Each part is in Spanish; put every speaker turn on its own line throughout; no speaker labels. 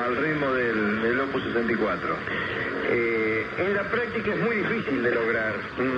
al ritmo del Opus 64.
En la práctica es muy difícil de lograr.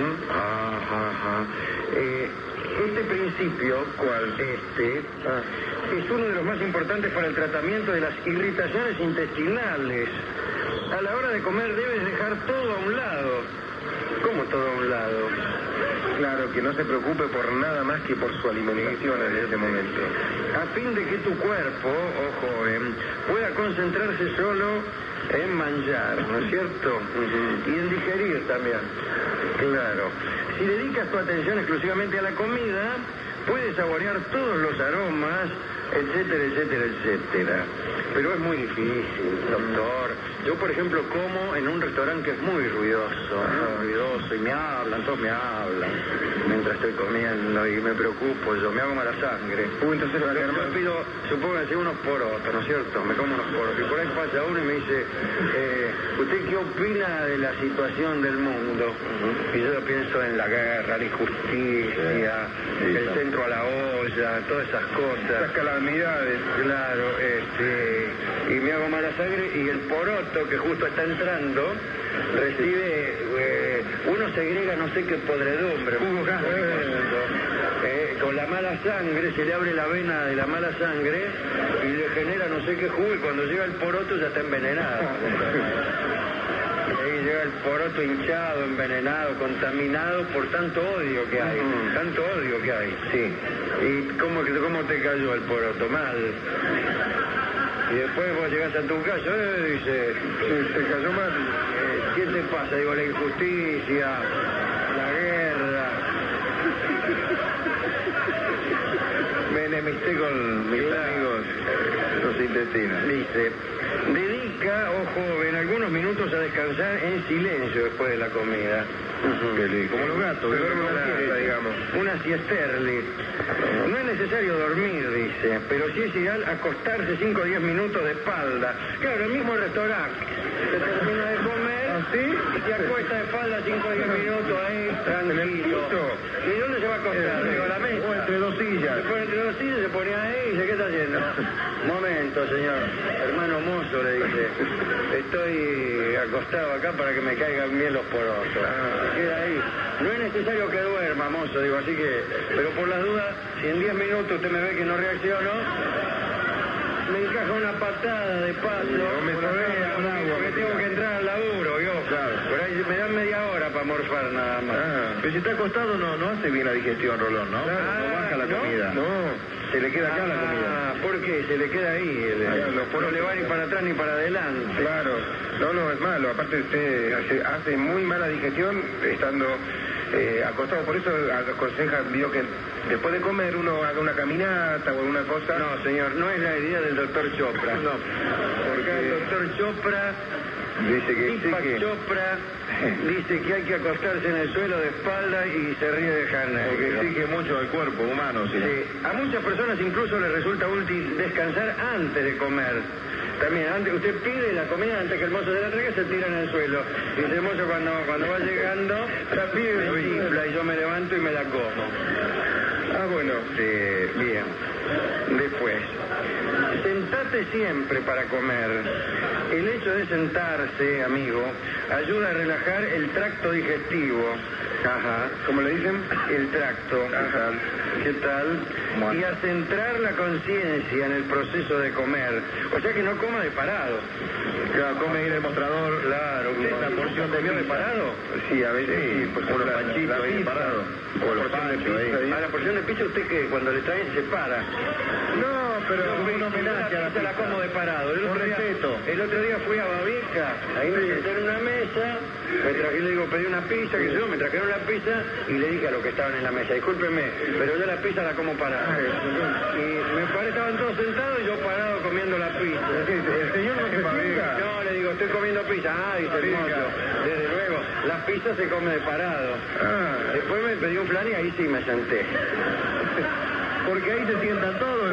Este principio,
¿cuál?
Es uno de los más importantes para el tratamiento de las irritaciones intestinales. A la hora de comer debes dejar todo a un lado. ¿Cómo todo a un lado?
Claro, que no se preocupe por nada más que por su alimentación en ese momento.
A fin de que tu cuerpo, oh joven, pueda concentrarse solo en manjar, ¿no es cierto? Y en digerir también. Claro. Si dedicas tu atención exclusivamente a la comida, puedes saborear todos los aromas, etcétera, etcétera, etcétera. Pero es muy difícil, doctor. Yo, por ejemplo, como en un restaurante que es muy ruidoso, y me hablan, todos me hablan, mientras estoy comiendo, y me preocupo, yo me hago mala sangre.
Entonces
yo pido, supónganse, unos porotos, ¿no es cierto? Me como unos porotos, y por ahí pasa uno y me dice, ¿usted qué opina de la situación del mundo? Y yo pienso en la guerra, la injusticia, el centro a la olla, todas esas cosas.
Esas calamidades.
Claro, y me hago mala sangre, y el poroto que justo está entrando recibe, uno segrega no sé qué podredumbre, con la mala sangre se le abre la vena de la mala sangre y le genera no sé qué jugo, y cuando llega el poroto ya está envenenado. Ahí llega el poroto hinchado, envenenado, contaminado por tanto odio que hay. Tanto odio que hay.
Sí.
¿Y cómo te cayó el poroto? Mal. Y después vos llegás a tu casa, dice,
¿te cayó mal?
¿Qué te pasa? Digo, la injusticia, la guerra.
Me enemisté con mis amigos, los intestinos.
Dice, dedica, oh joven, algunos minutos a descansar en silencio después de la comida.
Como los gatos, que duermen una siesta, digamos.
Una siesterli. No es necesario dormir, dice, pero sí es ideal acostarse 5 o 10 minutos de espalda. Claro, el mismo restaurante. Se termina de comer y se acuesta de espalda 5 o 10 minutos ahí, tranquilo. ¿Y dónde se va a acostar? Digo, a la mesa.
O entre dos sillas.
Se pone entre dos sillas, se pone ahí y dice, ¿qué está haciendo? Momento, señor. Hermano mozo, le dice, estoy acostado acá para que me caigan bien los porotos. Queda ahí. No es necesario que duerma, mozo, digo, así que, pero por las dudas, si en 10 minutos usted me ve que no reacciono, me encaja una patada de paso, porque tengo que entrar al laburo, yo.
Claro.
Por ahí me dan media hora para morfar nada más.
Pero si está acostado no hace bien la digestión, Rolón, ¿no? No baja la comida.
No.
Se le queda acá la comida.
¿Por qué? Se le queda ahí. No le va ni para atrás ni para adelante.
Claro. No, es malo. Aparte usted hace muy mala digestión estando acostado. Por eso aconseja, digo, que después de comer uno haga una caminata o alguna cosa.
No, señor, no es la idea del doctor Chopra. No. Porque el doctor Chopra...
Dice que
Chopra dice que hay que acostarse en el suelo de espalda y se ríe de Hanna.
Porque exige mucho al cuerpo humano. ¿Sí?
A muchas personas incluso les resulta útil descansar antes de comer. También, usted pide la comida antes que el mozo se la traiga, se tira en el suelo. Y el mozo cuando va llegando, la pide y yo me levanto y me la como.
Bueno.
Bien. Después, sentate siempre para comer. El hecho de sentarse, amigo, ayuda a relajar el tracto digestivo.
¿Cómo le dicen?
El tracto. ¿Qué tal?
Bueno.
Y a centrar la conciencia en el proceso de comer. O sea que no coma de parado.
Claro, come ahí en el mostrador.
Claro. ¿Usted
una porción de
de parado?
Sí, a veces sí, por
unos panchitos ahí parado.
O los panchos ahí.
A la porción de pizza, usted que cuando le traen se para.
No, pero
Yo
un homenaje a la pizza.
La como de parado. El otro día fui a Babieca, ahí me senté en una mesa, me traje, le digo, pedí una pizza, que yo, me trajeron la pizza y le dije a los que estaban en la mesa, discúlpenme, pero yo la pizza la como parada. Y me parece, estaban todos sentados y yo parado comiendo la pizza.
¿El señor no se sienta?
No, le digo, estoy comiendo pizza. Dice el mozo. Desde luego, la pizza se come de parado. Después me pedí un flan y ahí sí me senté.
Porque ahí se sientan todos.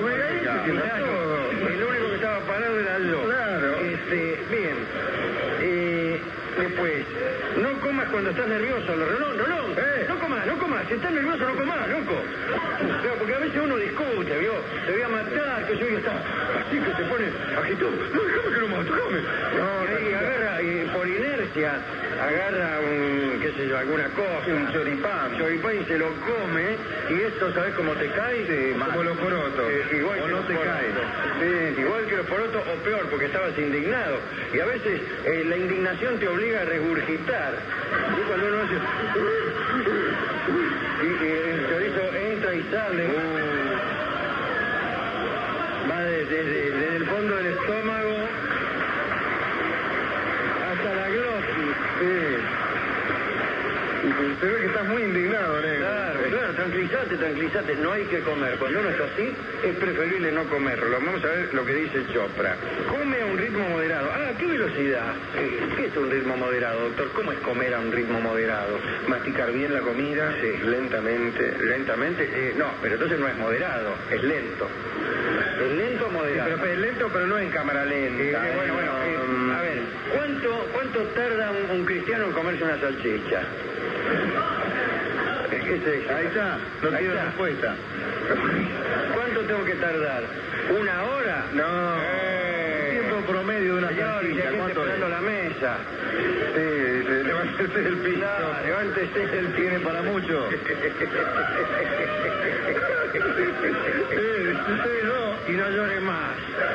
El único que estaba parado era yo.
Claro.
Bien. Después, no comas cuando estás nervioso, Rolón. No comas, si estás nervioso no comas, loco. Claro, porque a veces uno discute, ¿vio? Te voy a matar, que yo y está así que se pone agitado. No, déjame que lo mato, déjame. No, y agarra, y por inercia, agarra alguna cosa.
Un choripán.
Y se lo come, y esto, ¿sabes cómo te cae?
Sí, como los porotos.
Igual
o
que
no
los
te
porotos.
cae.
Sí, igual que los porotos, o peor, porque estabas indignado. Y a veces la indignación te obliga a regurgitar. Y cuando uno hace... y el chorizo entra y sale. Va desde el fondo del estómago hasta la glotis.
Sí. Y se ve que estás muy indignado, negro.
Claro, tranquilízate, no hay que comer. Cuando uno está así, es preferible no comerlo. Vamos a ver lo que dice Chopra. Come a un ritmo moderado. ¿A qué velocidad? ¿Qué es un ritmo moderado, doctor? ¿Cómo es comer a un ritmo moderado?
Masticar bien la comida,
Sí.
lentamente.
¿Lentamente? No, pero entonces no es moderado, es lento. Es lento o moderado.
Sí, pero es lento, pero no en cámara lenta.
A ver, ¿cuánto tarda un cristiano en comerse una salchicha?
Ahí está, no
Ahí
tiene
está.
respuesta.
¿Cuánto tengo que tardar? ¿Una hora?
No. Tiempo promedio de una
Señor, y
salchicha,
hay gente
¿cuánto
esperando
es?
la mesa.
Sí, levántese del piso.
Levántese del pie.
Tiene para mucho. Usted no.
Y no llore más.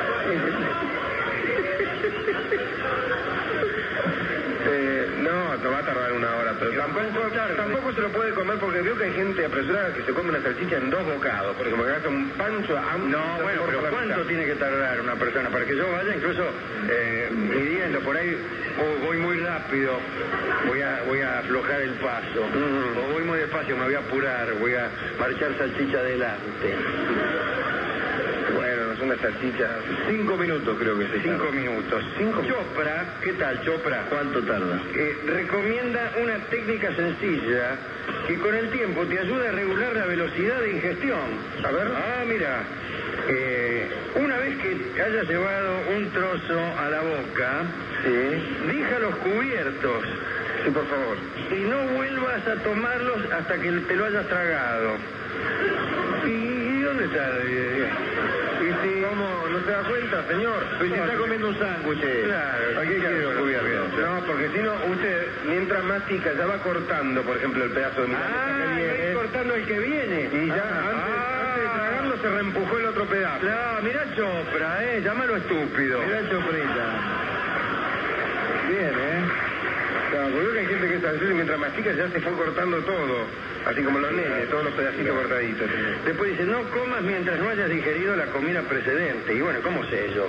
No va a tardar una hora, pero tampoco se lo puede comer porque veo que hay gente apresurada que se come una salchicha en 2 bocados, por ejemplo, que hace un pancho a un...
No, bueno, pero ¿cuánto tiene que tardar una persona? Para que yo vaya incluso midiendo por ahí, o voy muy rápido, voy a aflojar el paso, o voy muy despacio, me voy a apurar, voy a marchar salchicha adelante.
Bueno, es una salchicha... 5 minutos creo que se
5 minutos. Chopra, ¿qué tal, Chopra?
¿Cuánto tarda?
Recomienda una técnica sencilla que con el tiempo te ayuda a regular la velocidad de ingestión.
A ver.
Mira, una vez que hayas llevado un trozo a la boca,
Sí.
deja los cubiertos
Sí, por favor.
y no vuelvas a tomarlos hasta que te lo hayas tragado. ¿Y dónde está?
¿Y si no se da cuenta, señor? Pues si está comiendo un sándwich.
Claro,
¿A qué quiere los cubiertos? No, porque si no, usted, mientras mastica, ya va cortando, por ejemplo, el pedazo de milanesa que viene.
Estoy cortando el que viene.
Y ya, antes de tragarlo, se reempujó el otro pedazo.
No, mirá Chopra, llámalo estúpido.
Mirá Choprita. Bien, Claro, porque veo que hay gente que es así, mientras mastica ya se fue cortando todo. Así como los nenes, todos los pedacitos cortaditos.
Después dice, no comas mientras no hayas digerido la comida precedente. Y bueno, ¿cómo sé yo?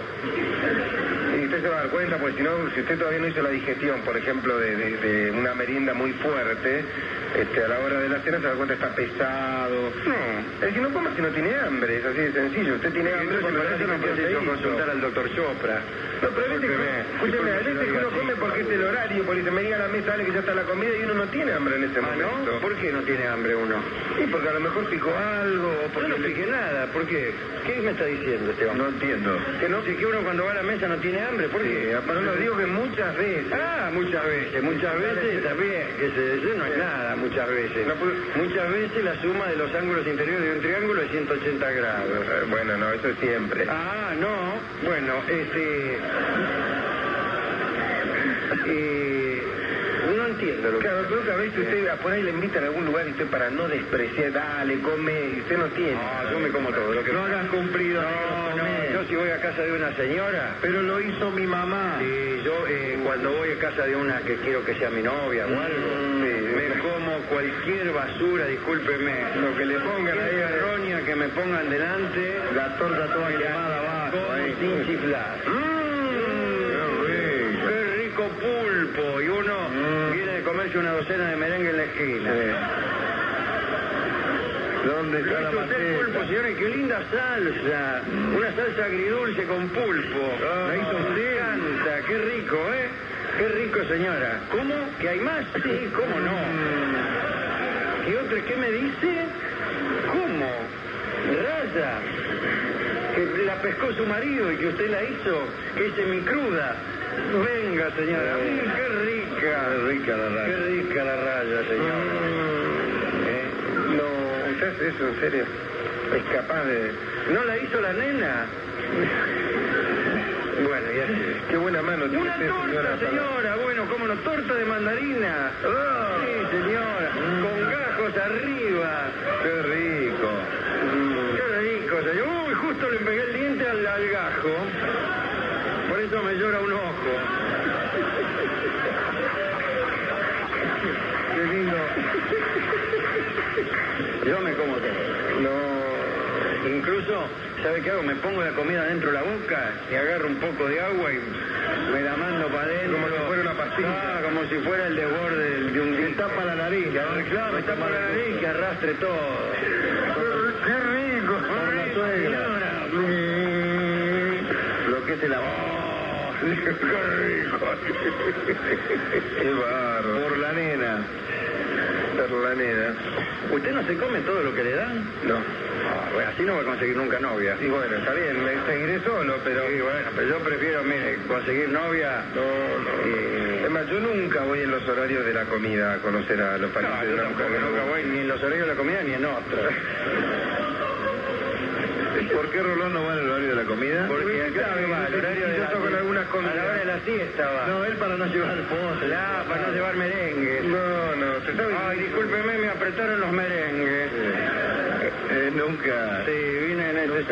Y usted se va a dar cuenta, porque si no, si usted todavía no hizo la digestión, por ejemplo, de una merienda muy fuerte, a la hora de la cena se da cuenta que está pesado.
No.
Es decir, no coma si no tiene hambre, es así de sencillo. Usted tiene hambre
Entonces,
cuando
para
la
eso no
digestión se
necesito
hizo.
consultar al doctor Chopra.
No, pero viste que, escúcheme, a veces que uno come porque es el horario, porque se me llega a la mesa, dale que ya está la comida y uno no tiene hambre en ese momento.
¿No? ¿Por qué no tiene hambre uno?
Sí, porque a lo mejor picó algo, o porque...
Yo no piqué nada, ¿por qué? ¿Qué me está diciendo este hombre?
No entiendo.
Que no, que uno cuando va a la mesa no tiene hambre, ¿por qué?
Pero lo digo que muchas veces.
Muchas veces también, que eso no es nada, muchas veces. Muchas veces la suma de los ángulos interiores de un triángulo es 180 grados.
Bueno, no, eso es siempre.
No, bueno, no entiendo lo que...
Claro, creo que a veces usted por ahí le invitan a algún lugar y usted para no despreciar, dale, come, y usted no tiene.
No, yo me como todo. Lo que
no hagas cumplido.
Yo si voy a casa de una señora...
Pero lo hizo mi mamá.
Sí, yo cuando voy a casa de una que quiero que sea mi novia o algo, me como cualquier basura, discúlpeme.
Lo que le pongan ahí,
errónea que me pongan delante,
la torta toda quemada abajo.
Sin chiflar. ¡Qué rico pulpo! Y uno viene de comerse una docena de merengue en la esquina.
¿Dónde está la
usted pulpo, señores? ¡Qué linda salsa! Una salsa agridulce con pulpo.
¿La hizo usted?
Me encanta, qué rico, Qué rico, señora. ¿Cómo? ¿Que hay más? Sí, ¿cómo no? ¿Qué otra? ¿Qué me dice? ¿Cómo? Raya. Que la pescó su marido y que usted la hizo, que es semicruda. Venga, señora. Qué rica.
Qué rica la raya.
Qué rica la raya, señora.
No, ¿usted hace eso en serio? ¿Es capaz de...?
¿No la hizo la nena? Bueno, y así.
Qué buena mano tiene
Una
usted,
torta, señora. Bueno, ¿cómo no? Torta de mandarina.
Oh.
Sí, señora. Con gajos arriba.
Qué rico.
Qué rico, señor. Uy, justo le pegué el diente al gajo. Por eso me llora un ojo.
Qué lindo.
Yo me como todo.
No.
Incluso, ¿sabe qué hago? Me pongo la comida dentro de la boca y agarro un poco de agua y me la mando para adentro.
Como si fuera una pastilla.
Ah, como si fuera el desborde de un...
Me tapa la nariz.
Claro, me tapa la nariz que arrastre todo.
Qué rico.
Por la suegra.
Lo que es el amor. Qué rico. Qué bárbaro.
Por la nena.
Por la nena.
¿Usted no se come todo lo que le dan?
No.
Ah, bueno, así no va a conseguir nunca novia.
Y bueno, está bien, me seguiré solo, pero...
Sí, bueno, pero yo prefiero, mire, conseguir novia.
No. Es más, yo nunca voy en los horarios de la comida a conocer a los parientes
No,
de
yo
una mujer.
tampoco, nunca voy ni en los horarios de la comida ni en otros.
¿Por qué Rolón no va en el horario de la comida?
Porque acá va, el horario de
yo toco en algunas comidas.
a la hora de la siesta va.
No, él para no llevar postre.
Para no llevar merengue.
No, se sabe...
Ay, discúlpeme, me apretaron los merengues.
Nunca.
Sí, vine en ese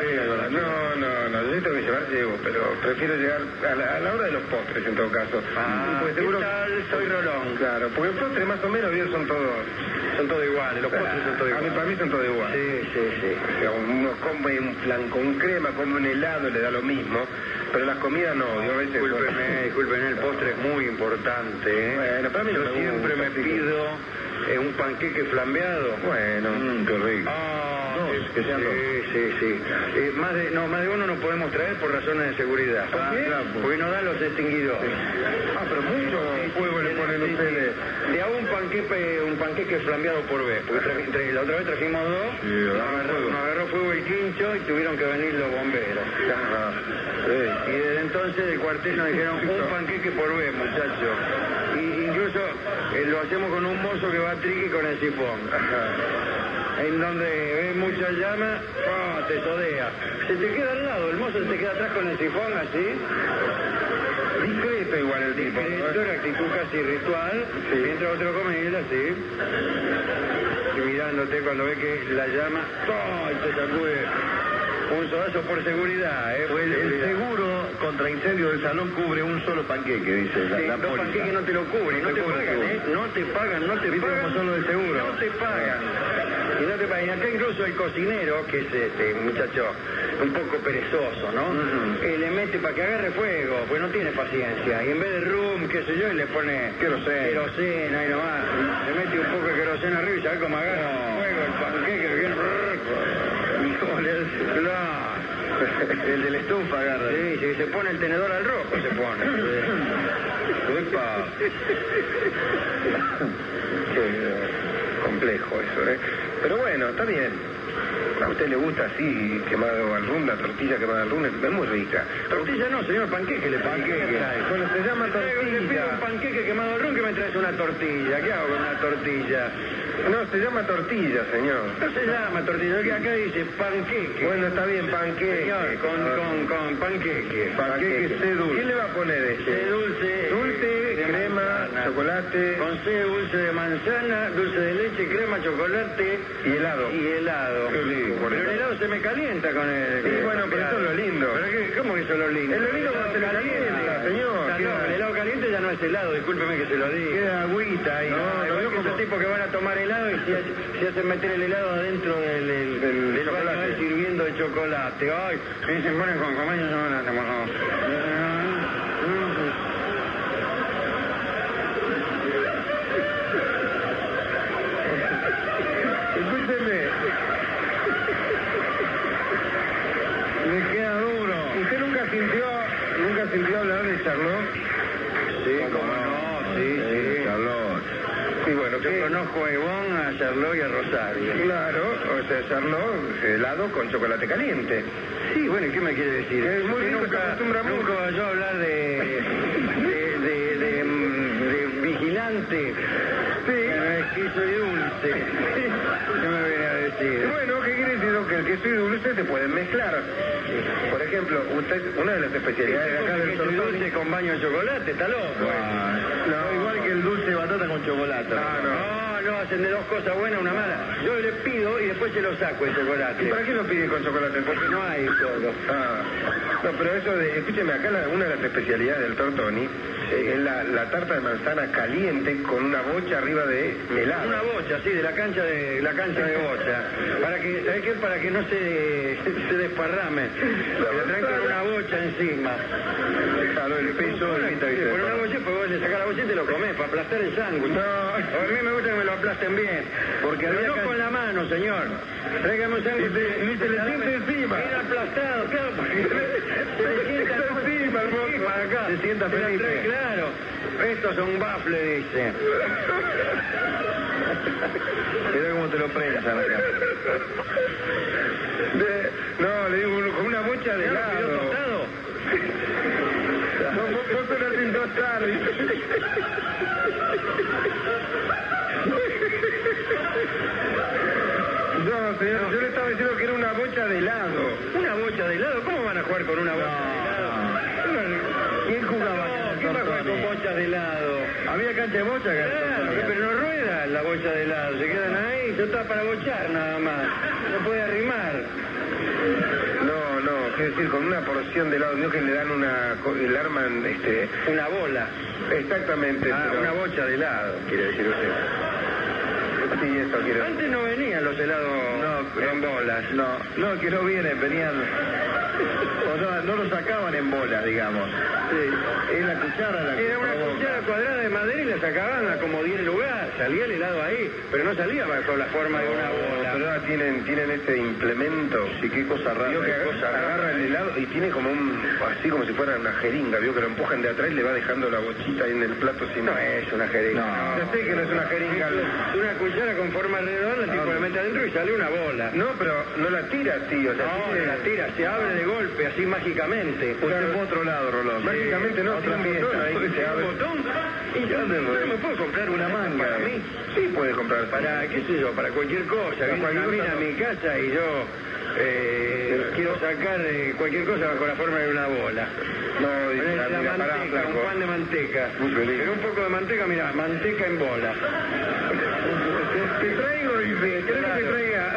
No, yo tengo que llevar, llevo, pero prefiero llegar a la hora de los postres en todo caso. Porque
¿qué tal? Soy Rolón.
Claro, porque el postre más o menos bien son todos
iguales, los postres son todos iguales.
Para mí son todos iguales.
Sí.
O sea, uno come un flan con crema, come un helado, le da lo mismo, pero las comidas no, yo a veces...
Discúlpeme, el postre es muy importante, ¿eh?
Bueno, para mí
yo
no me
siempre
gusta,
me
así que-
pido un panqueque flambeado.
Bueno,
Qué rico.
Que
sean dos.
sí. Más de uno no podemos traer por razones de seguridad.
¿Por qué?
Claro, porque no dan los extinguidores.
pero mucho fuego le ponen ustedes.
De a un panqueque flambeado por vez. Porque la otra vez trajimos dos, nos agarró fuego el quincho y tuvieron que venir los bomberos. Y desde entonces del cuartel nos dijeron un panqueque por vez, muchachos. Y incluso lo hacemos con un mozo que va a triqui con el sifón. En donde ves mucha llama, te sodea. Se te queda al lado, el mozo se te queda atrás con el sifón así.
Discreto igual el tipo.
Discreto, una actitud casi ritual. Mientras vos te lo comes y él así. Y mirándote cuando ve que la llama, y te sacude. Un sodazo por seguridad, ¿eh?
Pues el seguro contra incendio del salón cubre un solo panqueque, dice la
Dos
póliza.
panqueques no te lo cubren, no te pagan, ¿eh? No te pagan.
¿Viste cómo son los del seguro?
No te pagan. Y no te pagan. Y acá incluso el cocinero, que es este muchacho un poco perezoso, ¿no? Le mete para que agarre fuego, pues no tiene paciencia. Y en vez de rum, qué sé yo, y le pone queroseno ahí nomás. Le mete un poco de queroseno arriba y sabe cómo agarra fuego el panqueque que viene.
¿Y cómo le hace? El de la estufa agarra.
Sí, se pone el tenedor al rojo, se pone.
Epa.
Qué complejo eso, ¿eh? Pero bueno, está bien. A usted le gusta así, quemado al rum, la tortilla quemada al rum, es muy rica.
Tortilla no, señor, panqueque le panqueque.
Bueno, se llama
Le pido
tortilla.
un panqueque quemado al rum que me traes una tortilla. ¿Qué hago con una tortilla?
No, se llama tortilla, señor.
No se llama tortilla, que acá dice panqueque.
Bueno, está bien, panqueque.
Señor, con panqueque.
Panqueque C dulce. ¿Qué le va a poner
C dulce.
Dulce,
de
crema,
manzana.
chocolate.
Con C dulce de manzana, dulce de leche, crema, chocolate.
Y helado.
Qué lindo. Pero el helado se me calienta con el...
Sí, bueno, pero eso es lo lindo.
¿Cómo que eso es lo lindo?
Es lo lindo cuando se le calienta, señor.
No, el helado caliente ya no es helado, discúlpeme que se lo diga.
Queda agüita ahí.
No, veo que esos tipos que van a tomar helado y se hacen meter el helado adentro del chocolate sirviendo de chocolate. Ay, y se ponen con camaños,
Escúcheme. Me queda duro. ¿Usted nunca sintió hablar de Charlotte?
Sí, cómo no, sí.
Charlotte.
Y bueno,
Yo conozco a Ivonne, a Charlotte y a Rosario.
Claro, o entonces hacerlo helado con chocolate caliente.
Sí, bueno, ¿y qué me quiere decir?
Es muy rico, se acostumbra mucho.
Nunca yo a hablar de vigilante. Sí. Que soy dulce. ¿Qué me viene a decir?
Bueno, ¿qué quiere decir? Que el queso y dulce se pueden mezclar. Por ejemplo, una de las especialidades de acá del
queso y dulce con baño de chocolate, está loco.
No, igual que el dulce de batata con chocolate.
No, hacen de dos cosas buenas, una mala. Yo le pido y después se lo saco el chocolate.
¿Y para qué lo pide con chocolate?
Porque no hay solo.
No, pero eso de, escúcheme, acá una de las especialidades del Tortoni es la tarta de manzana caliente con una bocha arriba de helado.
Una bocha, sí, de la cancha de bocha. Para que, ¿sabes qué? Para que no se desparrame. Le traen con una bocha encima.
Claro, el peso del vitavita.
Con una bocha, pues vos le sacás la bocha y te lo comés para aplastar el sándwich.
No,
a mí me gusta que me lo aplasten bien. Porque no con la mano, señor. Tráigame un sándwich.
Ni se le siente encima.
Bien aplastado, claro, porque se le sienta
encima, hermoso.
Para acá.
Se sienta feliz.
Claro. Estos son baffles, dice.
Mira cómo te lo prensan acá.
No, le digo, con una bocha de helado.
¿Pidió tostado?
Vos te lo hacen tostar. No, señor, yo le estaba diciendo que era una bocha de helado.
¿Una bocha de helado? ¿Cómo van a jugar con una bocha de helado?
¿Quién jugaba?
¿Quién va a jugar con bochas de helado?
Había cancha de bocha acá.
Claro, pero no rueda la bocha de helado. Se quedan ahí, esto está para bochar nada más. No puede arrimar.
No, quiero decir, con una porción de helado, vio que le dan le arman,
Una bola.
Exactamente. Pero...
una bocha de helado, quiere decir usted.
Sí, eso quiero decir.
Antes no venían los helados en bolas.
No, que no vienen, venían... O no lo sacaban en bolas, digamos. Sí. Es la cuchara la que...
Era una cuchara cuadrada de madera y la sacaban a como 10 lugar. Salía el helado ahí, pero no salía bajo la forma de una bola.
Pero ahora tienen ese implemento.
Sí, qué cosa rara.
Vio que agarra el helado y tiene como así como si fuera una jeringa, vio que lo empujan de atrás y le va dejando la bochita ahí en el plato. Si
no es una jeringa.
No. Yo sé que no es una jeringa.
Es una cuchara con forma redonda, el tipo le mete adentro y sale una bola.
No, pero no la tira, tío. O sea,
no, la tira, se abre de golpe, así mágicamente.
Usted fue a otro lado, Rolón.
Mágicamente no, tiene un botón ahí que se abre.
Y yo no me puedo comprar una manga para mí.
Sí puede comprar.
Para, qué sé yo, para cualquier cosa. Viene una mina a mi casa y yo quiero sacar cualquier cosa bajo la forma de una bola.
No, dice
la manteca, un pan de manteca. Pero un poco de manteca, mira, manteca en bola.
Te traigo, dice, ¿querés que te traiga?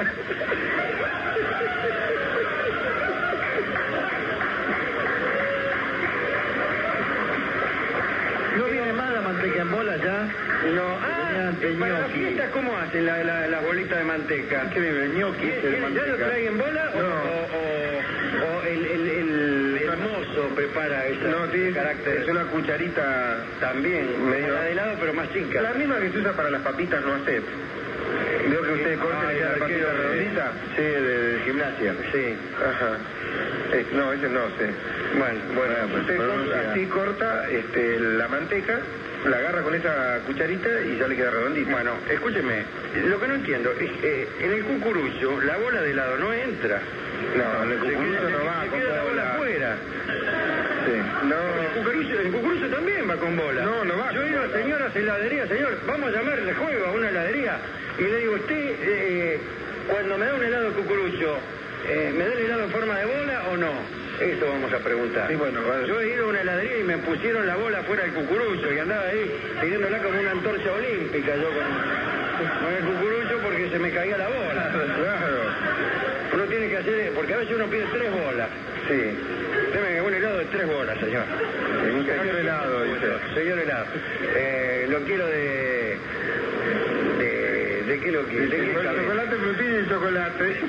¿No viene más la manteca en bola ya?
No, para las fiestas, ¿cómo hacen la bolita de manteca?
¿Qué vive? ¿Ñoqui?
¿Ya lo traen en bola o el mozo prepara ese carácter?
Es una cucharita
también,
medio
la de helado pero más chica.
La misma que se usa para las papitas no hace. Veo que usted corta la papita redondita.
Sí, de gimnasia.
Sí. Ajá. No, ese no sé. Bueno, usted así corta la manteca, la agarra con esa cucharita y ya le queda redondita.
Bueno, escúcheme, lo que no entiendo es en el cucurucho la bola de helado no entra.
No, en el cucurucho no va con
queda la bola afuera.
Sí.
No, el cucurucho también va con bola.
No va.
Yo he ido a señoras heladerías, señor, vamos a llamarle juego a una heladería y le digo, usted, cuando me da un helado cucurucho, ¿me da el helado en forma de bola o no? Eso vamos a preguntar.
Sí, bueno, vale.
Yo he ido a una heladería y me pusieron la bola fuera del cucurucho y andaba ahí teniéndola como una antorcha olímpica yo con el cucurucho porque se me caía la bola.
Claro.
Uno tiene que hacer, porque a veces uno pide 3 bolas.
Sí.
Deme un helado de 3 bolas, señor.
Un señor helado, dice.
Señor helado. Lo quiero ¿de qué lo quiere? ¿De qué
chocolate, frutilla y chocolate.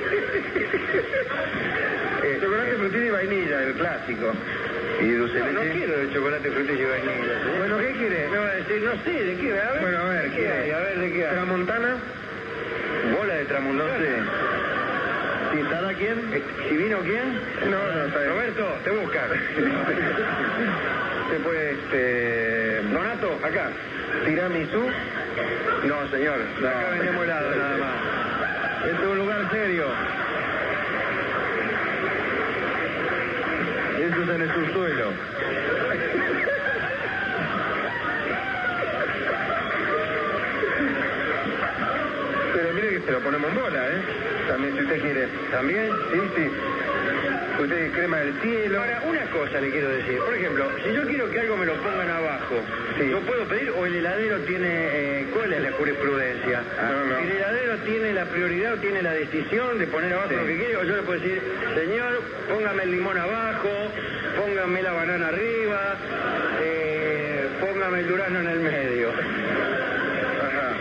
Chocolate, frutilla y vainilla, el clásico.
¿Y dulce de
no
leche?
quiero de chocolate, frutilla y vainilla. ¿Sí?
Bueno, ¿qué quiere?
No sé, ¿de qué? A ver.
Bueno, a ver,
¿qué hay? A ver, ¿de qué hay?
¿Tramontana?
Bola de tramontana.
No sé. ¿Pintada quién?
¿Si vino quién?
No, está bien.
Roberto, te busca.
¿Se puede,
Donato, acá.
tiramisú?
No, señor. Acá vendemos helado nada más.
Este es un lugar serio. Eso es en el subsuelo.
Pero mire que se lo ponemos en bola, ¿eh? También, si usted quiere.
¿También?
Sí, sí. Usted crema del cielo.
Ahora, una cosa le quiero decir. Por ejemplo, si yo quiero que algo me lo pongan abajo,
Sí.
¿lo puedo pedir o el heladero tiene... ¿Cuál es la jurisprudencia?
No.
¿El heladero tiene la prioridad o tiene la decisión de poner abajo
Sí.
lo que quiere? O yo le puedo decir, señor, póngame el limón abajo, póngame la banana arriba, póngame el durazno en el medio.
Ajá.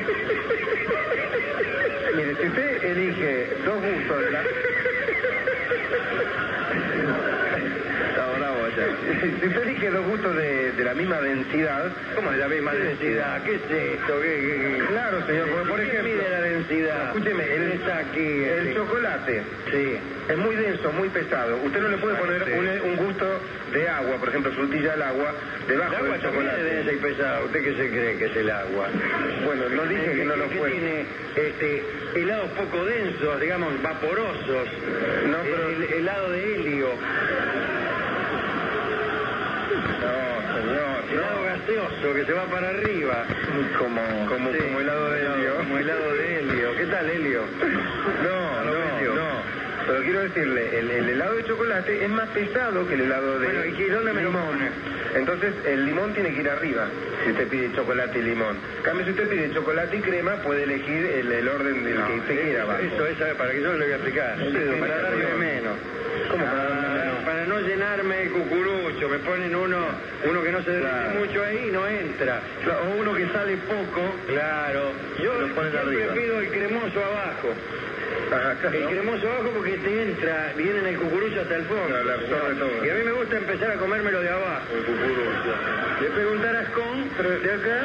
Mire, si usted elige dos gustos,
Está bravo allá.
si usted elige dos gustos de la misma densidad,
¿Cómo de la misma densidad? ¿Qué es esto?
claro, señor, porque por
¿Quién
ejemplo,
mide la densidad?
escúcheme,
está aquí.
el chocolate
Sí.
es muy denso, muy pesado. Usted no le puede poner
Sí.
un gusto de agua, por ejemplo, frutilla al agua,
El
debajo
agua
del
también es
chocolate.
densa y pesada. ¿Usted qué se cree que es el agua?
Bueno, no dije que no lo
¿Qué
fuera.
tiene helados poco densos, digamos, vaporosos?
No, pero-
El helado de helio.
No, señor,
Helado gaseoso que se va para arriba.
como
Sí.
helado de helio.
Como helado de helio. ¿Qué tal, helio?
No. Pero quiero decirle, el helado de chocolate es más pesado que el helado de
Bueno, ¿y dónde me lo
limón.
pone?
Entonces, el limón tiene que ir arriba, si usted pide chocolate y limón. En cambio, si usted pide chocolate y crema, puede elegir el orden del que usted quiera abajo.
Eso es, ¿sabe? Para que yo le voy a explicar. Para darme menos.
¿Cómo para darme menos?
Para no llenarme el cucurucho, me ponen uno que no se derrite
Claro.
mucho ahí y no entra.
O uno que sale poco.
Claro. Yo
Lo ponen
siempre
arriba.
pido el cremoso abajo.
Ajá, claro.
El cremoso abajo porque te entra, viene en el cucurucho hasta el fondo.
Claro, le absorbe todo.
Y a mí me gusta empezar a comérmelo de abajo, el cucurucho. Le pego un tarascón de acá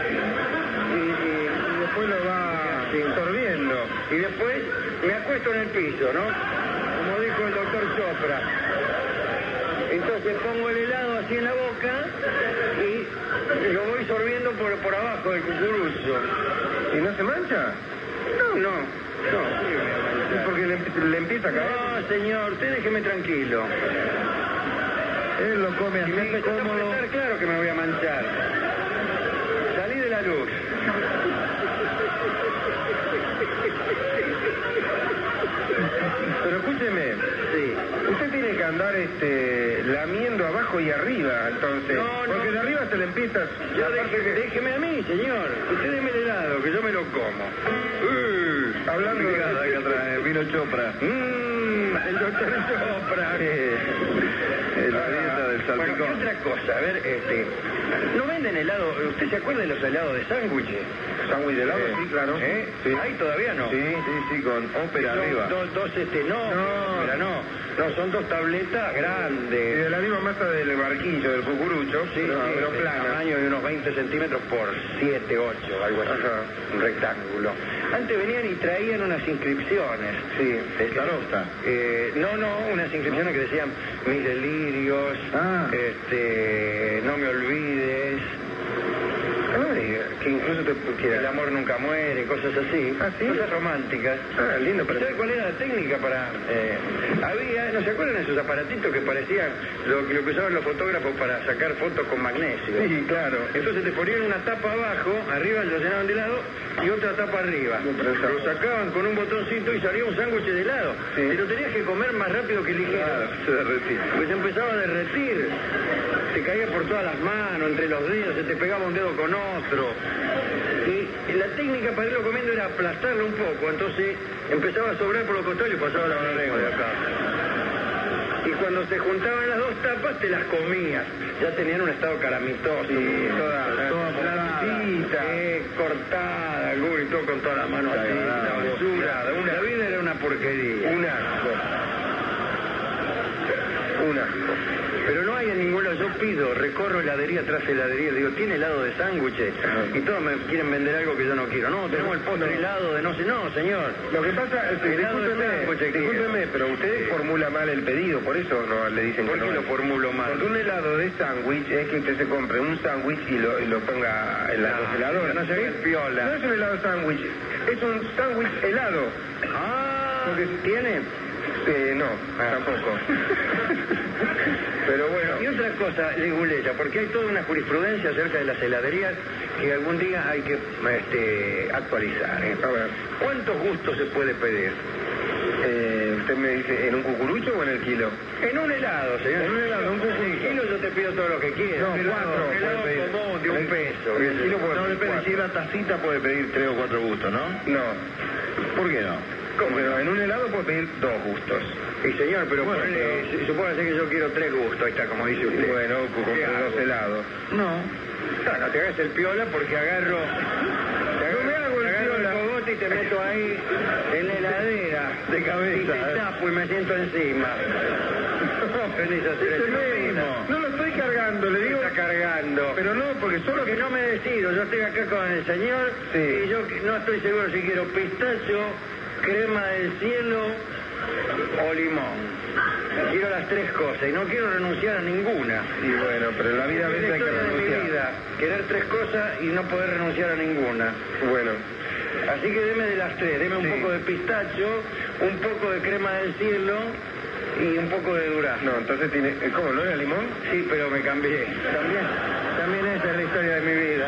Y después lo va absorbiendo.
y después me acuesto en el piso, ¿no? Como dijo el doctor Chopra. Entonces pongo el helado así en la boca y lo voy sorbiendo por abajo del cucurucho.
¿Y no se mancha?
No.
¿Y porque le empieza a caer?
No, señor, usted déjeme tranquilo.
Él lo come
Si
así
me empezás a
cómodo.
apretar, claro que me voy a manchar. Salí de la luz.
Pero escúcheme,
Sí.
usted tiene que andar lamiendo abajo y arriba, entonces.
No, no.
Porque de arriba se le empieza...
Yo
aparte que-
déjeme a mí, señor. Usted deme el helado, que yo me lo como.
Hablando de...
Acá atrás, vino Chopra.
El doctor Chopra.
La dieta del
Bueno,
salpicón.
y otra cosa, a ver, ¿no venden helado? ¿Usted se acuerda de los helados de sándwiches?
Sándwich de helado, sí, claro.
¿Eh?
Sí.
Ahí todavía no.
Sí, con ópera
Son
arriba.
dos,
No.
no, son dos tabletas
Y
grandes.
de la misma masa del barquillo, del cucurucho, pero
de
plana.
tamaño de unos 20 centímetros por 7, 8, algo así.
Ajá.
Un rectángulo. Antes venían y traían unas inscripciones.
Sí,
Tarosta.
No, unas inscripciones que decían mis delirios,
Ah.
no me olvides,
Ay, que incluso te
el
quiera...
amor nunca muere, cosas así.
¿Ah, sí?
Cosas románticas.
Ah, lindo, pero...
¿Sabe cuál era la técnica para...? Había, ¿no se acuerdan de esos aparatitos que parecían lo que usaban los fotógrafos para sacar fotos con magnesio?
Sí, claro.
Entonces te ponían una tapa abajo, arriba lo llenaban de helado y otra tapa arriba.
No, pero eso-
Lo sacaban con un botoncito y salía un sándwich de helado.
Sí.
Y lo tenías que comer más rápido que ligero.
Claro, se derretía.
Pues se empezaba a derretir. Te caía por todas las manos, entre los dedos, se te pegaba un dedo con otro. Y la técnica para irlo comiendo era aplastarlo un poco. Entonces empezaba a sobrar por los costados y pasaba la lengua de acá. Y cuando se juntaban las dos tapas, te las comías. Ya tenían un estado calamitoso.
Sí, toda
blandita, cortada, alguno y todo con toda la mano así. La basura. La vida era una porquería.
Un asco. Un asco.
Pero no hay en ningún lado. yo pido, recorro heladería tras heladería, digo, ¿tiene helado de sándwiches? Y todos me quieren vender algo que yo no quiero. No, tenemos el postre helado de no sé, no, señor.
Lo que pasa es que, discúlpeme, pero usted formula mal el pedido, por eso no le dicen que no.
¿Por qué lo formulo mal?
Porque un helado de sándwich es que usted se compre un sándwich y lo ponga en la congeladora.
No se ve piola.
No es un helado sándwich, es un sándwich helado.
Porque tiene...
no, tampoco. Pero bueno.
Y otra cosa, Leguleya, porque hay toda una jurisprudencia acerca de las heladerías que algún día hay que actualizar.
A ver.
¿Cuántos gustos se puede pedir?
Usted me dice, ¿en un cucurucho o en el kilo?
En un helado, señor.
En un helado, un cucurucho.
En el kilo yo te pido todo lo que quieras.
No, cuatro.
Un helado común de un peso.
En el kilo
No, depende, si la tacita puede pedir 3 o 4 gustos, ¿no?
No.
¿Por qué no?
¿Cómo no? En un helado puede pedir 2 gustos.
Sí, señor, pero
Bueno,
supóngase que yo quiero 3 gustos, ahí está, como dice usted.
Bueno, compré 2 helados.
No.
No te hagas el piola porque agarro...
No me hago el piola.
Cogote y te meto ahí en la heladera.
De cabeza.
Y te tapo y me siento encima. Venís a hacer el
No lo estoy cargando, le digo.
Está cargando.
Pero no, porque solo
Que no me decido, yo estoy acá con el señor
Sí.
y yo no estoy seguro si quiero pistacho, crema del cielo o limón. Quiero las 3 cosas y no quiero renunciar a ninguna.
Y bueno, pero en la vida a
Es
veces
la
hay que
historia de mi
renunciar.
vida, querer 3 cosas y no poder renunciar a ninguna.
Bueno,
Así que deme de las 3, deme un
Sí.
poco de pistacho, un poco de crema del cielo y un poco de durazno.
no, entonces tiene... ¿Cómo, no era limón?
Sí, pero me cambié. También esa es la historia de mi vida.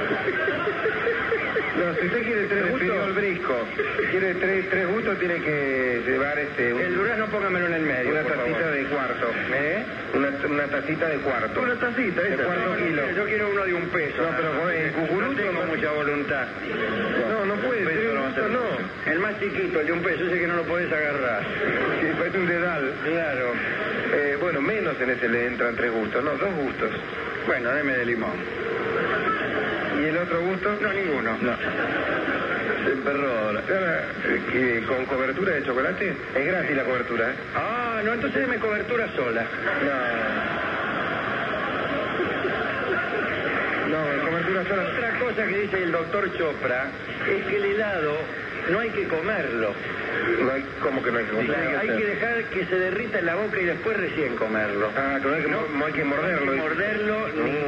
No, si usted quiere 3 gustos, el brisco. Quiere 3 gustos, tiene que llevar
El durazno póngamelo en el medio,
una
por
tacita
favor.
de cuarto.
¿Eh?
Una tacita de cuarto.
Una tacita,
de
esa.
cuarto kilo.
Yo quiero uno de un peso.
No, pero con el cucurucho
no tengo
no-
mucha voluntad.
No puede,
peso
3
no va a
gustos
ser
no.
El más chiquito, el de un peso, ese que no lo podés agarrar.
Sí, parece un dedal.
Claro.
Bueno, menos en ese le entran 3 gustos, no, 2 gustos.
Bueno, deme de limón.
¿Y el otro gusto?
No, ninguno.
No. Se emperró ahora.
¿Con cobertura de chocolate? Es gratis la cobertura, ¿eh?
Ah, no, entonces deme cobertura sola.
No, cobertura sola.
Otra cosa que dice el doctor Chopra es que el helado no hay que comerlo.
No hay, ¿cómo que no hay que comer?
Hay que dejar que se derrita en la boca y después recién comerlo.
Ah, que no hay que, no hay que morderlo.
No hay que morderlo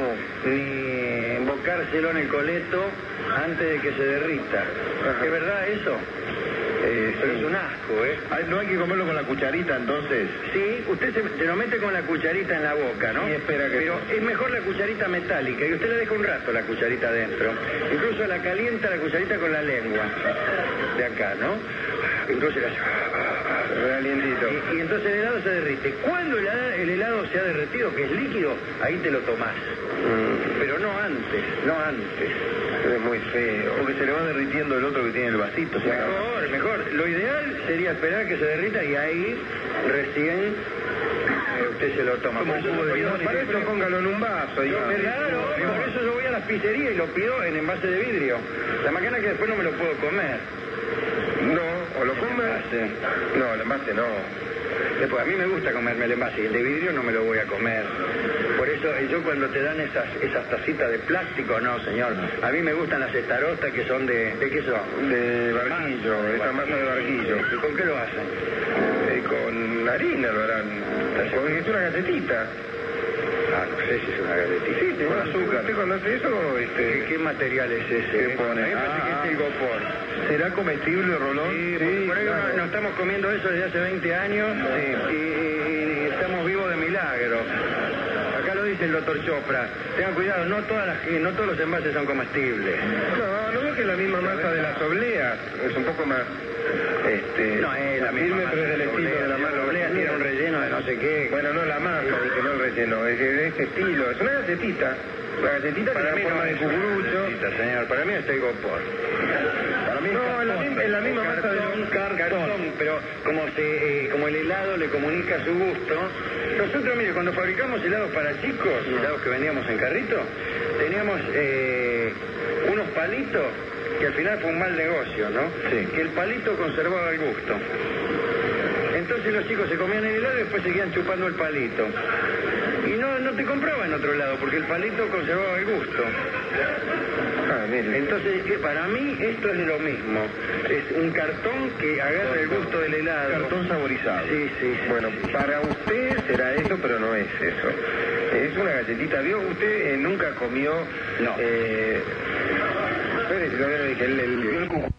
ni embocárselo en el coleto antes de que se derrita.
Ajá.
¿Es verdad eso? Pero es un asco, ¿eh?
Ay, no hay que comerlo con la cucharita, entonces.
Sí, usted se lo mete con la cucharita en la boca, ¿no?
Y espera que...
Pero es mejor la cucharita metálica y usted la deja un rato la cucharita adentro. Incluso la calienta la cucharita con la lengua. De acá, ¿no? Entonces
Calientito.
y entonces el helado se derrite. Cuando el helado se ha derretido, que es líquido, ahí te lo tomás. Pero no antes, no antes.
Es muy feo.
Porque se le va derritiendo el otro que tiene el vasito. se acaba.
Mejor. Lo ideal sería esperar que se derrita y ahí recién usted se lo toma.
Como
Por eso
jugo de
lo pido
limón y
Para eso póngalo en un vaso.
Claro, por eso yo voy a la pizzería y lo pido en envase de vidrio. La macana que después no me lo puedo comer.
No, o lo come... No, el envase no.
Después, a mí me gusta comerme el envase y el de vidrio no me lo voy a comer. Por eso yo cuando te dan esas tacitas de plástico, no, señor. A mí me gustan las estarotas que son ¿de qué son?
De barquillo, esa masa de barquillo.
¿Y con qué lo hacen?
Con harina lo harán. Porque es una galletita.
Ah, no sé si es una galletita.
Sí,
con azúcar.
Usted cuando hace eso,
¿Qué material es ese?
¿Qué pone?
A mí me parece que es el gopor.
¿Será comestible, Rolón?
Sí, por ahí
claro.
nos estamos comiendo eso desde hace 20 años y estamos vivos de milagro. Acá lo dice el doctor Chopra. Tengan cuidado, no todos los envases son comestibles.
No veo que es la misma masa de las obleas. Es un poco más...
No es la misma
firme,
masa
pero es del
de
estilo de la masa.
oblea tiene un relleno de no sé qué.
Bueno, no la masa, que no el relleno, es de este estilo. Es una galletita. La galletita
Para
tiene
mí
forma
no
de
es
cucurucho.
galletita, señor. Para mí es el gopor. Para mí
No, es la misma masa de un
cartón, pero como el helado le comunica su gusto. Nosotros, mire, cuando fabricamos helados para chicos, helados que vendíamos en carrito, teníamos unos palitos que al final fue un mal negocio, ¿no?
Sí.
Que el palito conservaba el gusto. Entonces los chicos se comían el helado y después seguían chupando el palito. Y no te compraba en otro lado, porque el palito conservaba el gusto.
Ah, mire.
Entonces, para mí esto es lo mismo. Es un cartón que agarra el gusto del helado.
Cartón saborizado.
Sí.
Bueno, para usted será eso, pero no es eso. Es una galletita. ¿Vio? Usted nunca comió...
No.
Espere, si todavía no dije, el